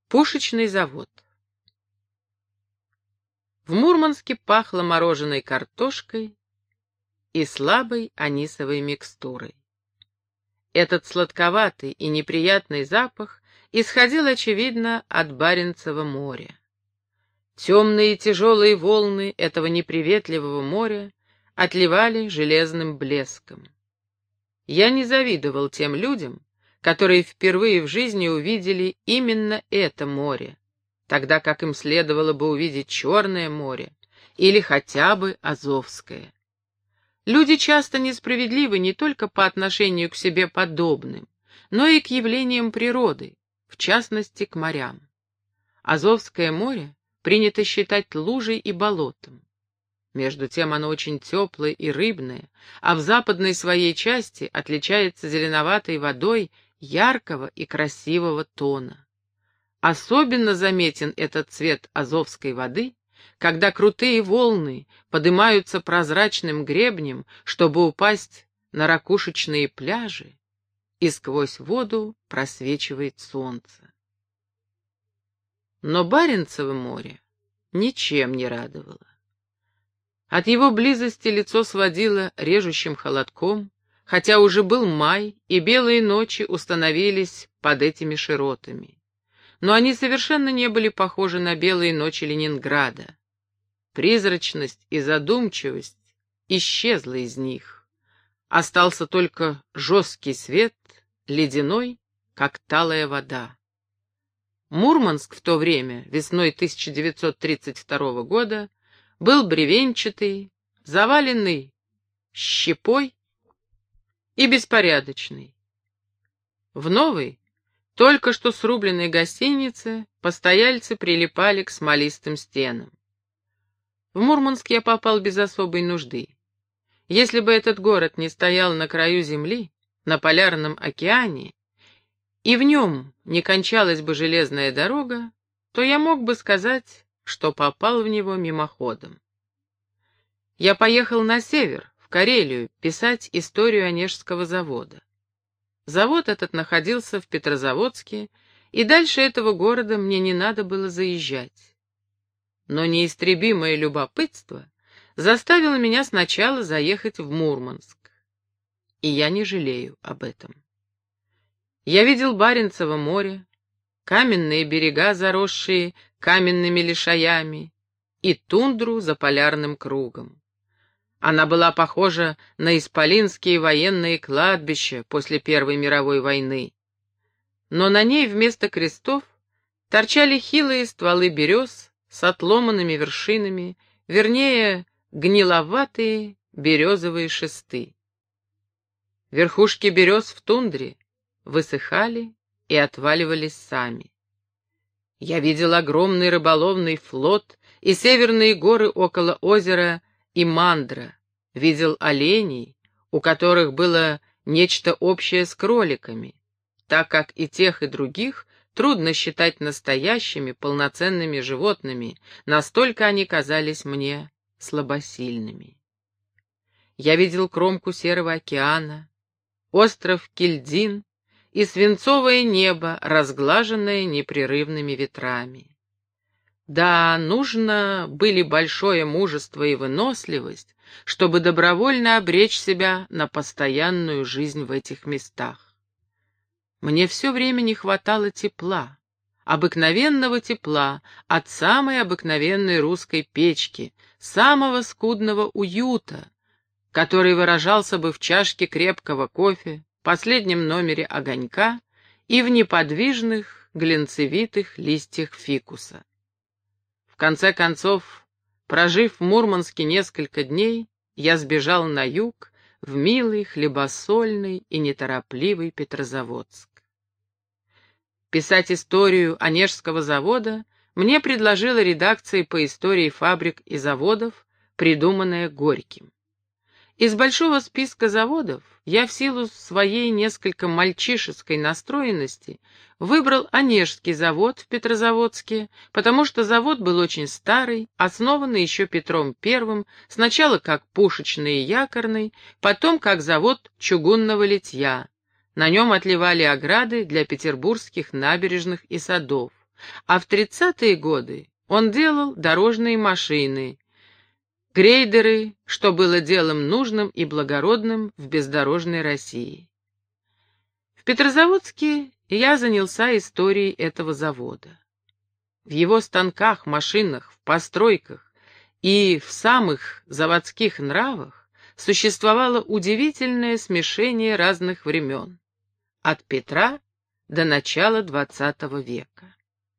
Пушечный завод. В Мурманске пахло мороженой картошкой и слабой анисовой микстурой. Этот сладковатый и неприятный запах исходил, очевидно, от Баренцева моря. Темные и тяжелые волны этого неприветливого моря отливали железным блеском. Я не завидовал тем людям, которые впервые в жизни увидели именно это море, тогда как им следовало бы увидеть Черное море или хотя бы Азовское. Люди часто несправедливы не только по отношению к себе подобным, но и к явлениям природы, в частности, к морям. Азовское море принято считать лужей и болотом. Между тем оно очень теплое и рыбное, а в западной своей части отличается зеленоватой водой яркого и красивого тона. Особенно заметен этот цвет азовской воды, когда крутые волны поднимаются прозрачным гребнем, чтобы упасть на ракушечные пляжи, и сквозь воду просвечивает солнце. Но Баренцево море ничем не радовало. От его близости лицо сводило режущим холодком, хотя уже был май, и белые ночи установились под этими широтами. Но они совершенно не были похожи на белые ночи Ленинграда. Призрачность и задумчивость исчезла из них. Остался только жесткий свет, ледяной, как талая вода. Мурманск в то время, весной 1932 года, был бревенчатый, заваленный щепой и беспорядочный. В новой, только что срубленной гостинице постояльцы прилипали к смолистым стенам. В Мурманск я попал без особой нужды. Если бы этот город не стоял на краю земли, на полярном океане, и в нем не кончалась бы железная дорога, то я мог бы сказать, что попал в него мимоходом. Я поехал на север, в Карелию, писать историю Онежского завода. Завод этот находился в Петрозаводске, и дальше этого города мне не надо было заезжать. Но неистребимое любопытство заставило меня сначала заехать в Мурманск. И я не жалею об этом. Я видел Баренцево море, каменные берега, заросшие каменными лишаями, и тундру за полярным кругом. Она была похожа на исполинские военные кладбища после Первой мировой войны. Но на ней вместо крестов торчали хилые стволы берез с отломанными вершинами, вернее, гниловатые березовые шесты. Верхушки берез в тундре высыхали и отваливались сами. Я видел огромный рыболовный флот и северные горы около озера Имандра, видел оленей, у которых было нечто общее с кроликами, так как и тех, и других трудно считать настоящими, полноценными животными, настолько они казались мне слабосильными. Я видел кромку Серого океана, остров Кильдин и свинцовое небо, разглаженное непрерывными ветрами. Да, нужно были большое мужество и выносливость, чтобы добровольно обречь себя на постоянную жизнь в этих местах. Мне все время не хватало тепла, обыкновенного тепла от самой обыкновенной русской печки, самого скудного уюта, который выражался бы в чашке крепкого кофе, последнем номере огонька и в неподвижных глинцевитых листьях фикуса. В конце концов, прожив в Мурманске несколько дней, я сбежал на юг, в милый, хлебосольный и неторопливый Петрозаводск. Писать историю Онежского завода мне предложила редакция по истории фабрик и заводов, придуманная Горьким. Из большого списка заводов я в силу своей несколько мальчишеской настроенности выбрал Онежский завод в Петрозаводске, потому что завод был очень старый, основанный еще Петром I, сначала как пушечный и якорный, потом как завод чугунного литья. На нем отливали ограды для петербургских набережных и садов. а в 30-е годы он делал дорожные машины, грейдеры, что было делом нужным и благородным в бездорожной России. В Петрозаводске я занялся историей этого завода. В его станках, машинах, в постройках и в самых заводских нравах существовало удивительное смешение разных времен, от Петра до начала XX века.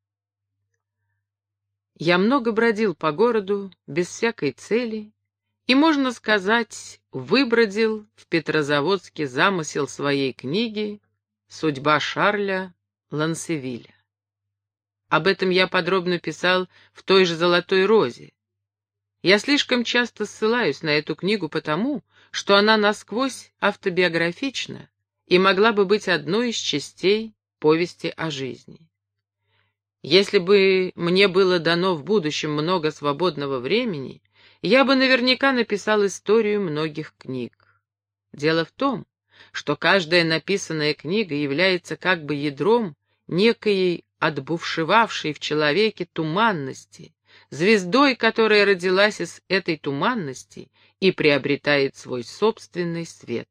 Я много бродил по городу без всякой цели и, можно сказать, выбродил в Петрозаводске замысел своей книги «Судьба Шарля Лансевиля». Об этом я подробно писал в той же «Золотой розе». Я слишком часто ссылаюсь на эту книгу потому, что она насквозь автобиографична и могла бы быть одной из частей повести о жизни. Если бы мне было дано в будущем много свободного времени, я бы наверняка написал историю многих книг. Дело в том, что каждая написанная книга является как бы ядром некой отбушевавшей в человеке туманности, звездой, которая родилась из этой туманности и приобретает свой собственный свет.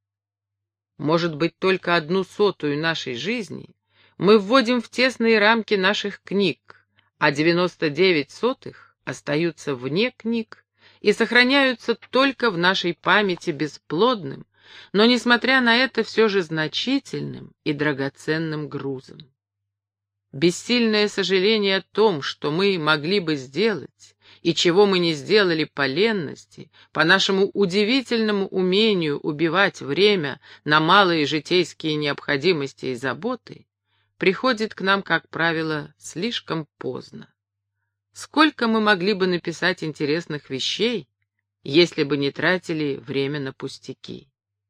Может быть, только 1/100 нашей жизни мы вводим в тесные рамки наших книг, а 99 остаются вне книг и сохраняются только в нашей памяти бесплодным, но, несмотря на это, все же значительным и драгоценным грузом. Бессильное сожаление о том, что мы могли бы сделать, и чего мы не сделали по ленности, по нашему удивительному умению убивать время на малые житейские необходимости и заботы, приходит к нам, как правило, слишком поздно. Сколько мы могли бы написать интересных вещей, если бы не тратили время на пустяки?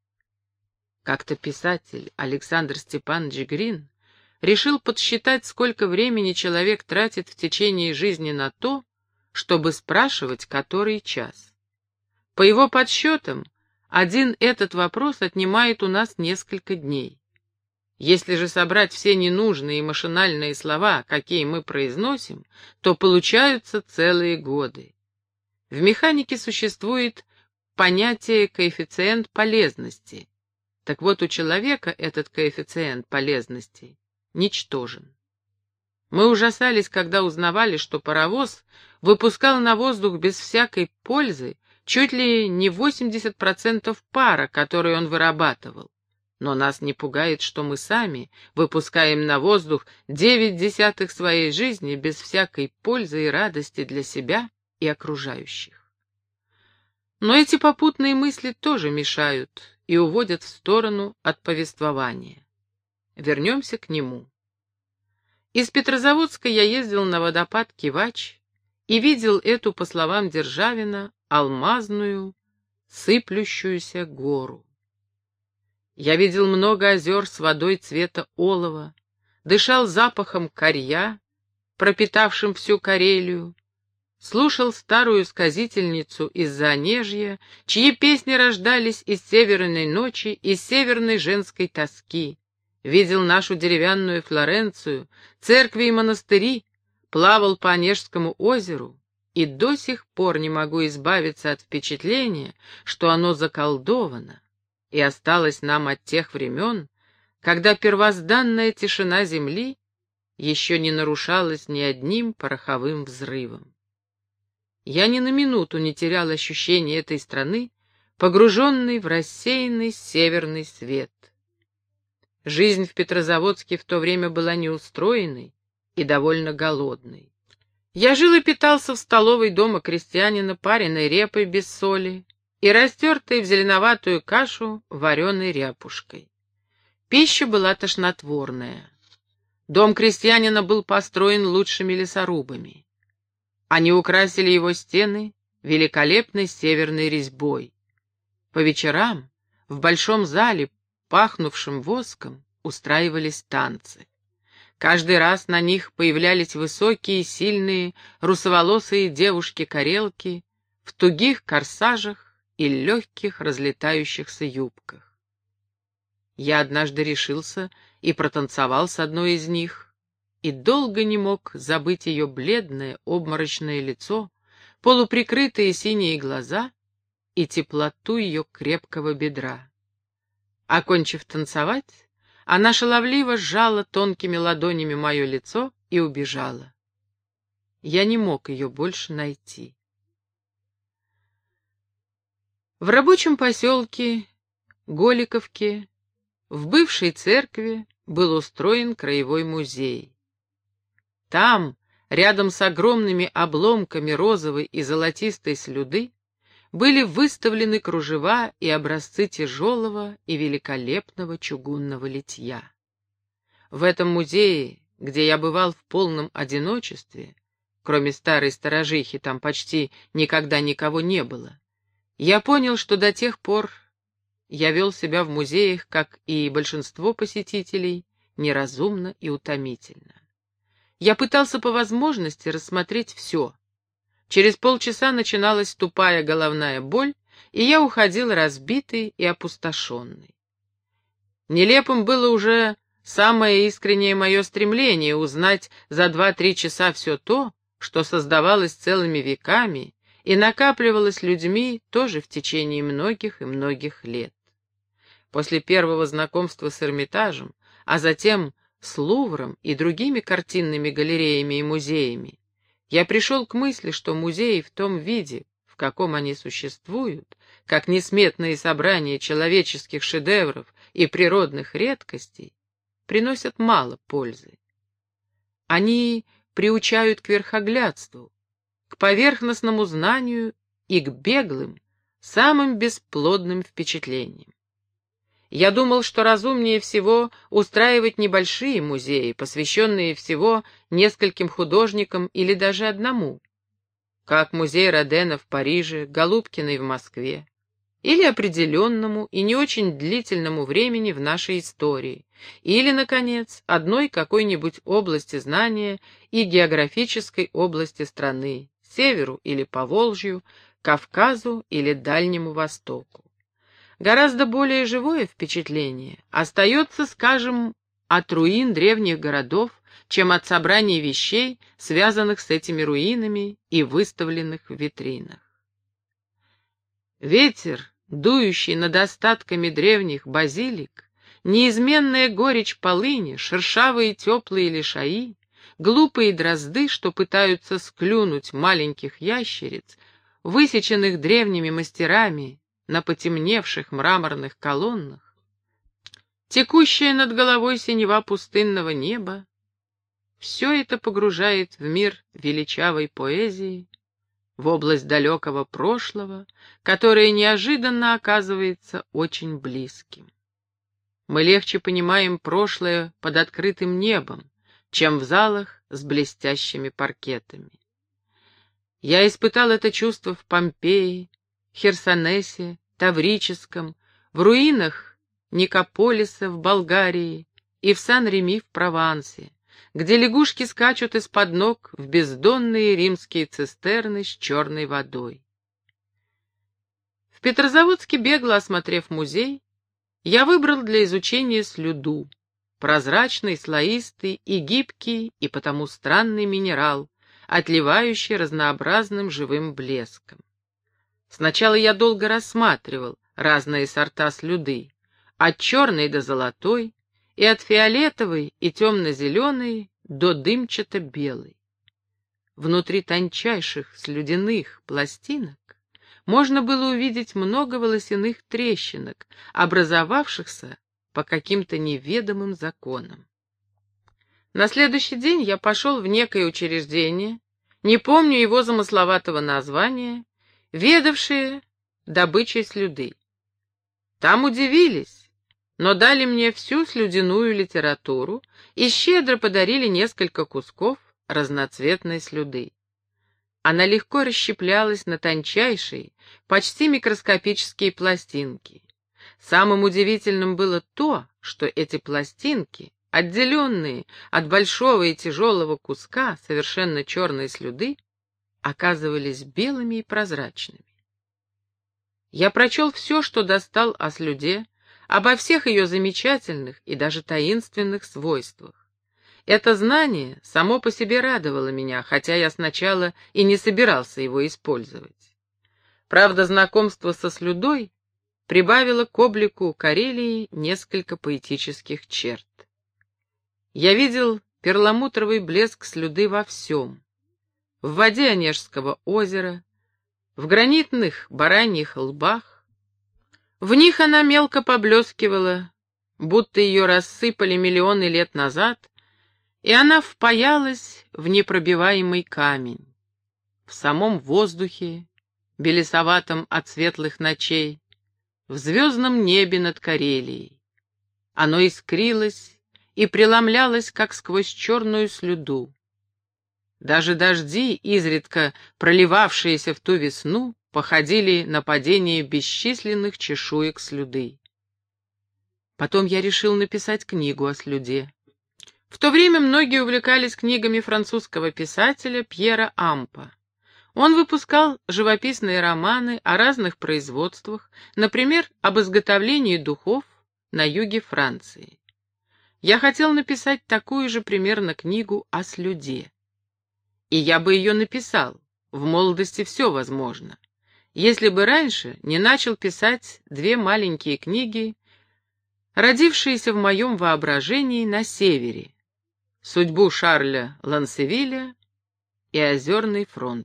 Как-то писатель Александр Степанович Грин решил подсчитать, сколько времени человек тратит в течение жизни на то, чтобы спрашивать, который час. По его подсчетам, один этот вопрос отнимает у нас несколько дней. Если же собрать все ненужные и машинальные слова, какие мы произносим, то получаются целые годы. В механике существует понятие коэффициент полезности. Так вот, у человека этот коэффициент полезности ничтожен. Мы ужасались, когда узнавали, что паровоз выпускал на воздух без всякой пользы чуть ли не 80% пара, который он вырабатывал. Но нас не пугает, что мы сами выпускаем на воздух 9/10 своей жизни без всякой пользы и радости для себя и окружающих. Но эти попутные мысли тоже мешают и уводят в сторону от повествования. Вернемся к нему. Из Петрозаводска я ездил на водопад Кивач и видел эту, по словам Державина, алмазную, сыплющуюся гору. Я видел много озер с водой цвета олова, дышал запахом корья, пропитавшим всю Карелию, слушал старую сказительницу из Заонежья, чьи песни рождались из северной ночи, из северной женской тоски, видел нашу деревянную Флоренцию, церкви и монастыри, плавал по Онежскому озеру и до сих пор не могу избавиться от впечатления, что оно заколдовано и осталось нам от тех времен, когда первозданная тишина земли еще не нарушалась ни одним пороховым взрывом. Я ни на минуту не терял ощущения этой страны, погруженной в рассеянный северный свет. Жизнь в Петрозаводске в то время была неустроенной и довольно голодной. Я жил и питался в столовой дома крестьянина пареной репой без соли и растертой в зеленоватую кашу вареной ряпушкой. Пища была тошнотворная. Дом крестьянина был построен лучшими лесорубами. Они украсили его стены великолепной северной резьбой. По вечерам в большом зале, пахнувшем воском, устраивались танцы. Каждый раз на них появлялись высокие, сильные, русоволосые девушки-карелки в тугих корсажах и легких разлетающихся юбках. Я однажды решился и протанцевал с одной из них. и долго не мог забыть ее бледное, обморочное лицо, полуприкрытые синие глаза и теплоту ее крепкого бедра. Окончив танцевать, она шаловливо сжала тонкими ладонями мое лицо и убежала. Я не мог ее больше найти. В рабочем поселке Голиковке, в бывшей церкви, был устроен краевой музей. Там, рядом с огромными обломками розовой и золотистой слюды, были выставлены кружева и образцы тяжелого и великолепного чугунного литья. В этом музее, где я бывал в полном одиночестве, кроме старой сторожихи, там почти никогда никого не было, я понял, что до тех пор я вел себя в музеях, как и большинство посетителей, неразумно и утомительно. Я пытался по возможности рассмотреть все. Через полчаса начиналась тупая головная боль, и я уходил разбитый и опустошенный. Нелепым было уже самое искреннее мое стремление узнать за 2-3 часа все то, что создавалось целыми веками и накапливалось людьми тоже в течение многих и многих лет. После первого знакомства с Эрмитажем, а затем с Лувром и другими картинными галереями и музеями, я пришел к мысли, что музеи в том виде, в каком они существуют, как несметные собрания человеческих шедевров и природных редкостей, приносят мало пользы. Они приучают к верхоглядству, к поверхностному знанию и к беглым, самым бесплодным впечатлениям. Я думал, что разумнее всего устраивать небольшие музеи, посвященные всего нескольким художникам или даже одному, как музей Родена в Париже, Голубкиной в Москве, или определенному и не очень длительному времени в нашей истории, или, наконец, одной какой-нибудь области знания и географической области страны, северу или Поволжью, Кавказу или Дальнему Востоку. Гораздо более живое впечатление остается, скажем, от руин древних городов, чем от собраний вещей, связанных с этими руинами и выставленных в витринах. Ветер, дующий над остатками древних базилик, неизменная горечь полыни, шершавые теплые лишаи, глупые дрозды, что пытаются склюнуть маленьких ящериц, высеченных древними мастерами на потемневших мраморных колоннах, текущая над головой синева пустынного неба, все это погружает в мир величавой поэзии, в область далекого прошлого, которое неожиданно оказывается очень близким. Мы легче понимаем прошлое под открытым небом, чем в залах с блестящими паркетами. Я испытал это чувство в Помпеи, Херсонесе, Таврическом, в руинах Никополиса в Болгарии и в Сан-Реми в Провансе, где лягушки скачут из-под ног в бездонные римские цистерны с черной водой. В Петрозаводске, бегло осмотрев музей, я выбрал для изучения слюду, прозрачный, слоистый и гибкий, и потому странный минерал, отливающий разнообразным живым блеском. Сначала я долго рассматривал разные сорта слюды, от черной до золотой, и от фиолетовой и темно-зеленой до дымчато-белой. Внутри тончайших слюдяных пластинок можно было увидеть много волосяных трещинок, образовавшихся по каким-то неведомым законам. На следующий день я пошел в некое учреждение, не помню его замысловатого названия, ведавшие добычей слюды. Там удивились, но дали мне всю слюдяную литературу и щедро подарили несколько кусков разноцветной слюды. Она легко расщеплялась на тончайшие, почти микроскопические пластинки. Самым удивительным было то, что эти пластинки, отделенные от большого и тяжелого куска совершенно черной слюды, оказывались белыми и прозрачными. Я прочел все, что достал о слюде, обо всех ее замечательных и даже таинственных свойствах. Это знание само по себе радовало меня, хотя я сначала и не собирался его использовать. Правда, знакомство со слюдой прибавило к облику Карелии несколько поэтических черт. Я видел перламутровый блеск слюды во всем. В воде Онежского озера, в гранитных бараньих лбах. В них она мелко поблескивала, будто ее рассыпали миллионы лет назад, и она впаялась в непробиваемый камень. В самом воздухе, белесоватом от светлых ночей, в звездном небе над Карелией. Оно искрилось и преломлялось, как сквозь черную слюду. Даже дожди, изредка проливавшиеся в ту весну, походили на падение бесчисленных чешуек слюды. Потом я решил написать книгу о слюде. В то время многие увлекались книгами французского писателя Пьера Ампа. Он выпускал живописные романы о разных производствах, например, об изготовлении духов на юге Франции. Я хотел написать такую же примерно книгу о слюде. И я бы ее написал, в молодости все возможно, если бы раньше не начал писать две маленькие книги, родившиеся в моем воображении на севере: «Судьбу Шарля Лансевиля» и «Озерный фронт».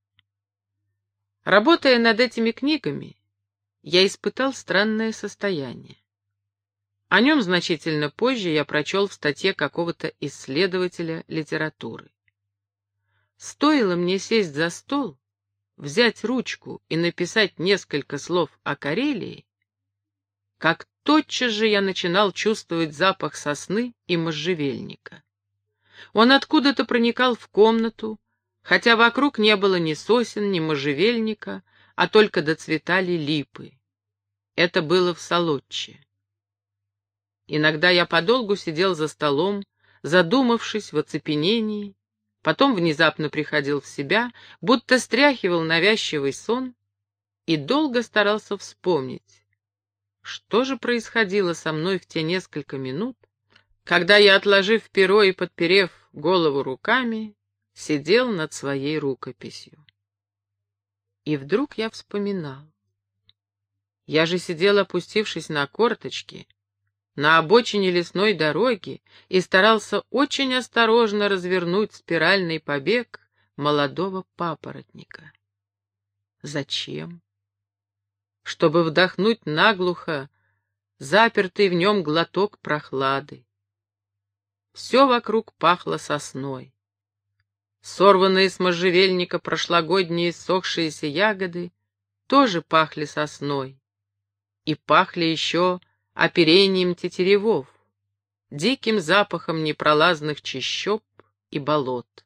Работая над этими книгами, я испытал странное состояние. О нем значительно позже я прочел в статье какого-то исследователя литературы. Стоило мне сесть за стол, взять ручку и написать несколько слов о Карелии, как тотчас же я начинал чувствовать запах сосны и можжевельника. Он откуда-то проникал в комнату, хотя вокруг не было ни сосен, ни можжевельника, а только доцветали липы. Это было в Солодче. Иногда я подолгу сидел за столом, задумавшись в оцепенении, потом внезапно приходил в себя, будто стряхивал навязчивый сон, и долго старался вспомнить, что же происходило со мной в те несколько минут, когда я, отложив перо и подперев голову руками, сидел над своей рукописью. И вдруг я вспоминал. Я же сидел, опустившись на корточки, на обочине лесной дороги, и старался очень осторожно развернуть спиральный побег молодого папоротника. Зачем? Чтобы вдохнуть наглухо запертый в нем глоток прохлады. Все вокруг пахло сосной. Сорванные с можжевельника прошлогодние ссохшиеся ягоды тоже пахли сосной. И пахли еще оперением тетеревов, диким запахом непролазных чащоб и болот.